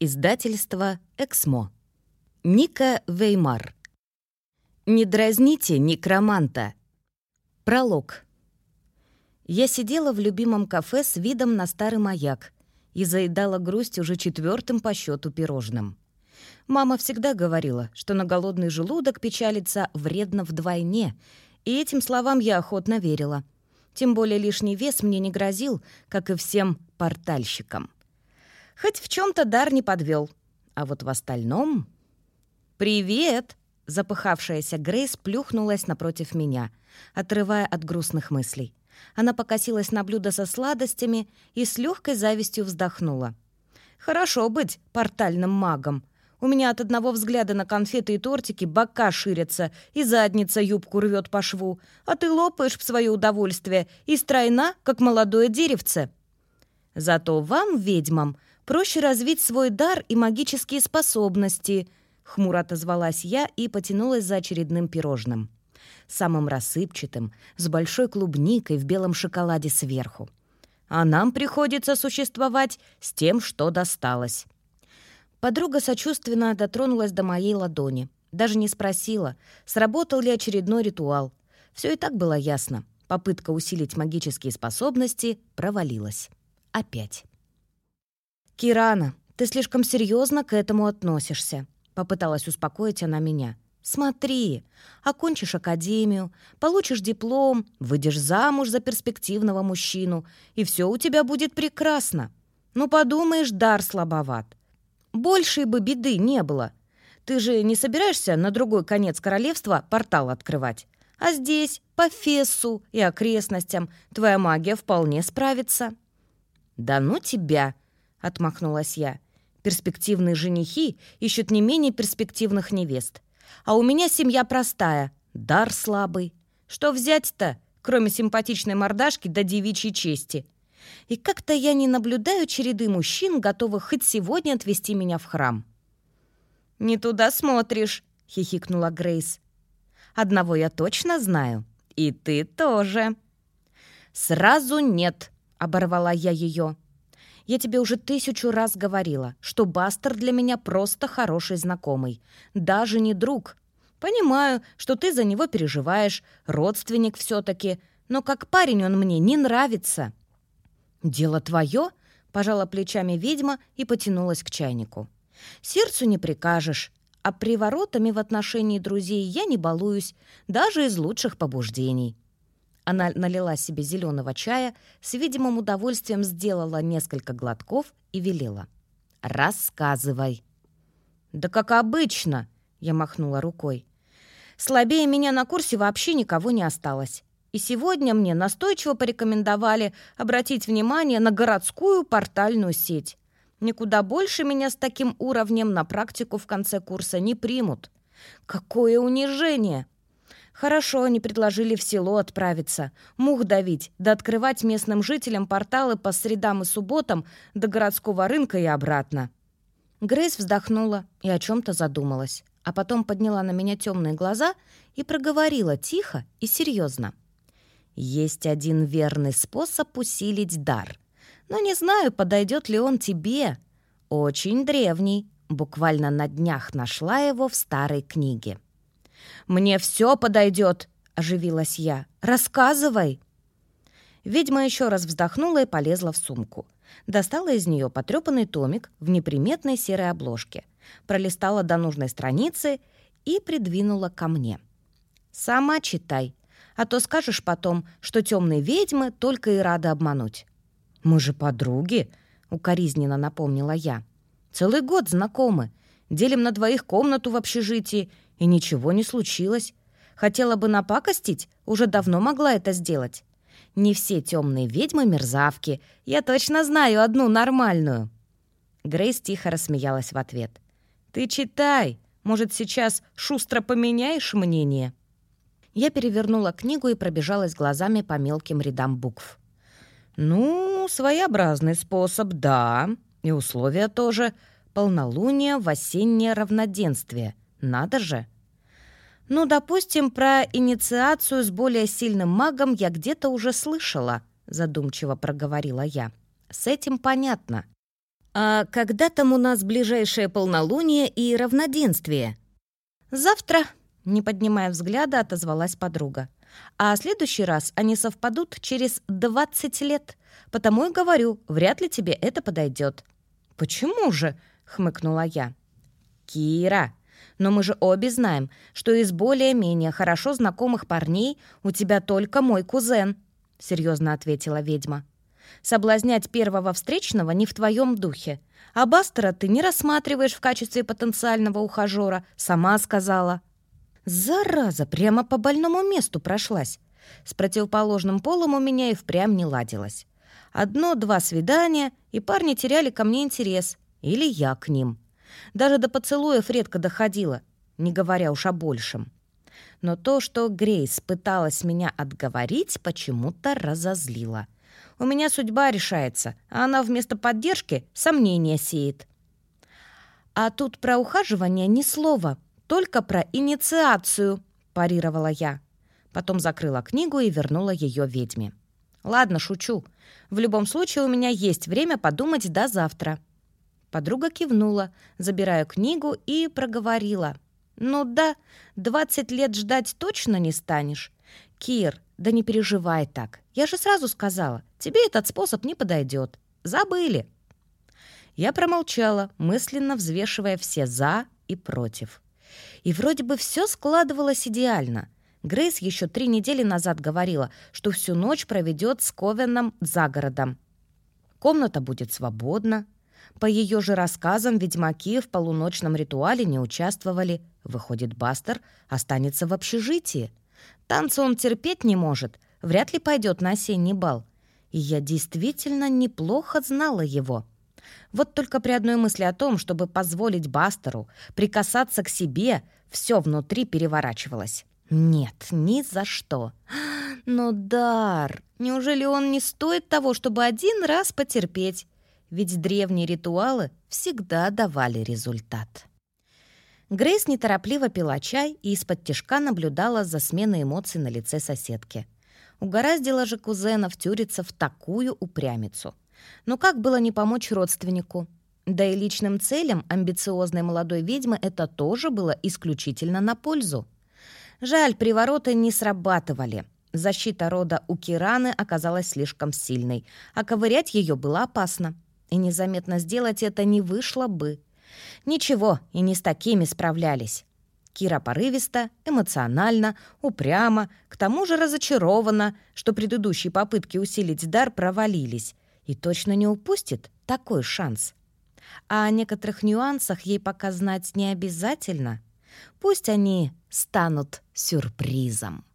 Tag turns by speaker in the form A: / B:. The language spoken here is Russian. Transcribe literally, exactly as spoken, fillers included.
A: Издательство «Эксмо». Ника Веймар. «Не дразните некроманта». Пролог. Я сидела в любимом кафе с видом на старый маяк и заедала грусть уже четвертым по счету пирожным. Мама всегда говорила, что на голодный желудок печалиться вредно вдвойне, и этим словам я охотно верила. Тем более лишний вес мне не грозил, как и всем портальщикам. Хоть в чем-то дар не подвел, а вот в остальном... «Привет!» — запыхавшаяся Грейс плюхнулась напротив меня, отрывая от грустных мыслей. Она покосилась на блюдо со сладостями и с легкой завистью вздохнула. «Хорошо быть портальным магом. У меня от одного взгляда на конфеты и тортики бока ширятся, и задница юбку рвет по шву, а ты лопаешь в свое удовольствие и стройна, как молодое деревце. Зато вам, ведьмам, проще развить свой дар и магические способности», — хмуро отозвалась я и потянулась за очередным пирожным. Самым рассыпчатым, с большой клубникой в белом шоколаде сверху. А нам приходится существовать с тем, что досталось. Подруга сочувственно дотронулась до моей ладони. Даже не спросила, сработал ли очередной ритуал. Все и так было ясно. Попытка усилить магические способности провалилась. Опять. «Кирана, ты слишком серьезно к этому относишься», — попыталась успокоить она меня. «Смотри, окончишь академию, получишь диплом, выйдешь замуж за перспективного мужчину, и все у тебя будет прекрасно. Ну, подумаешь, дар слабоват. Большей бы беды не было. Ты же не собираешься на другой конец королевства портал открывать? А здесь, по Фессу и окрестностям, твоя магия вполне справится». «Да ну тебя!» — отмахнулась я. «Перспективные женихи ищут не менее перспективных невест. А у меня семья простая, дар слабый. Что взять-то, кроме симпатичной мордашки да девичьей чести? И как-то я не наблюдаю череды мужчин, готовых хоть сегодня отвезти меня в храм». «Не туда смотришь», — хихикнула Грейс. «Одного я точно знаю. И ты тоже». «Сразу нет», — оборвала я ее. «Я тебе уже тысячу раз говорила, что Бастер для меня просто хороший знакомый, даже не друг. Понимаю, что ты за него переживаешь, родственник все-таки, но как парень он мне не нравится». «Дело твое», — пожала плечами ведьма и потянулась к чайнику. «Сердцу не прикажешь, а приворотами в отношении друзей я не балуюсь, даже из лучших побуждений». Она налила себе зеленого чая, с видимым удовольствием сделала несколько глотков и велела: «Рассказывай». «Да как обычно», — я махнула рукой. «Слабее меня на курсе вообще никого не осталось. И сегодня мне настойчиво порекомендовали обратить внимание на городскую портальную сеть. Никуда больше меня с таким уровнем на практику в конце курса не примут. Какое унижение! Хорошо, они предложили в село отправиться, мух давить, да открывать местным жителям порталы по средам и субботам до городского рынка и обратно». Грейс вздохнула и о чем-то задумалась, а потом подняла на меня темные глаза и проговорила тихо и серьезно: «Есть один верный способ усилить дар, но не знаю, подойдет ли он тебе. Очень древний, буквально на днях нашла его в старой книге». «Мне все подойдет», — оживилась я. «Рассказывай». Ведьма еще раз вздохнула и полезла в сумку. Достала из нее потрепанный томик в неприметной серой обложке, пролистала до нужной страницы и придвинула ко мне. «Сама читай, а то скажешь потом, что темные ведьмы только и рады обмануть». «Мы же подруги», — укоризненно напомнила я. «Целый год знакомы, делим на двоих комнату в общежитии, и ничего не случилось. Хотела бы напакостить, уже давно могла это сделать. Не все темные ведьмы мерзавки. Я точно знаю одну нормальную». Грейс тихо рассмеялась в ответ. «Ты читай. Может, сейчас шустро поменяешь мнение?» Я перевернула книгу и пробежалась глазами по мелким рядам букв. «Ну, своеобразный способ, да. И условия тоже. Полнолуние в осеннее равноденствие. Надо же». «Ну, допустим, про инициацию с более сильным магом я где-то уже слышала», — задумчиво проговорила я. «С этим понятно. «А когда там у нас ближайшее полнолуние и равноденствие?» «Завтра», — не поднимая взгляда, отозвалась подруга. «А следующий раз они совпадут через двадцать лет. Потому и говорю, вряд ли тебе это подойдет». «Почему же?» — хмыкнула я. «Кира, но мы же обе знаем, что из более-менее хорошо знакомых парней у тебя только мой кузен», — серьезно ответила ведьма. «Соблазнять первого встречного не в твоем духе. А Бастера ты не рассматриваешь в качестве потенциального ухажера, сама сказала». «Зараза, прямо по больному месту прошлась. С противоположным полом у меня и впрямь не ладилось. Одно-два свидания, и парни теряли ко мне интерес. Или я к ним. Даже до поцелуев редко доходило, не говоря уж о большем. Но то, что Грейс пыталась меня отговорить, почему-то разозлило. У меня судьба решается, а она вместо поддержки сомнения сеет. А тут про ухаживание ни слова, только про инициацию, парировала я. Потом закрыла книгу и вернула ее ведьме. «Ладно, шучу. В любом случае у меня есть время подумать до завтра». Подруга кивнула, забирая книгу, и проговорила. «Ну да, двадцать лет ждать точно не станешь. Кир, да не переживай так. Я же сразу сказала, тебе этот способ не подойдет. Забыли». Я промолчала, мысленно взвешивая все «за» и «против». И вроде бы все складывалось идеально. Грейс еще три недели назад говорила, что всю ночь проведет с Ковеном за городом. Комната будет свободна. По ее же рассказам, ведьмаки в полуночном ритуале не участвовали. Выходит, Бастер останется в общежитии. Танцы он терпеть не может, вряд ли пойдет на осенний бал. И я действительно неплохо знала его. Вот только при одной мысли о том, чтобы позволить Бастеру прикасаться к себе, все внутри переворачивалось. Нет, ни за что. Но дар, неужели он не стоит того, чтобы один раз потерпеть? Ведь древние ритуалы всегда давали результат. Грейс неторопливо пила чай и из-под тишка наблюдала за сменой эмоций на лице соседки. Угораздило же кузена втюриться в такую упрямицу. Но как было не помочь родственнику? Да и личным целям амбициозной молодой ведьмы это тоже было исключительно на пользу. Жаль, привороты не срабатывали. Защита рода у Кираны оказалась слишком сильной, а ковырять ее было опасно. И незаметно сделать это не вышло бы. Ничего, и не с такими справлялись. Кира порывиста, эмоционально, упряма, к тому же разочарована, что предыдущие попытки усилить дар провалились, и точно не упустит такой шанс. А о некоторых нюансах ей пока знать не обязательно. Пусть они станут сюрпризом.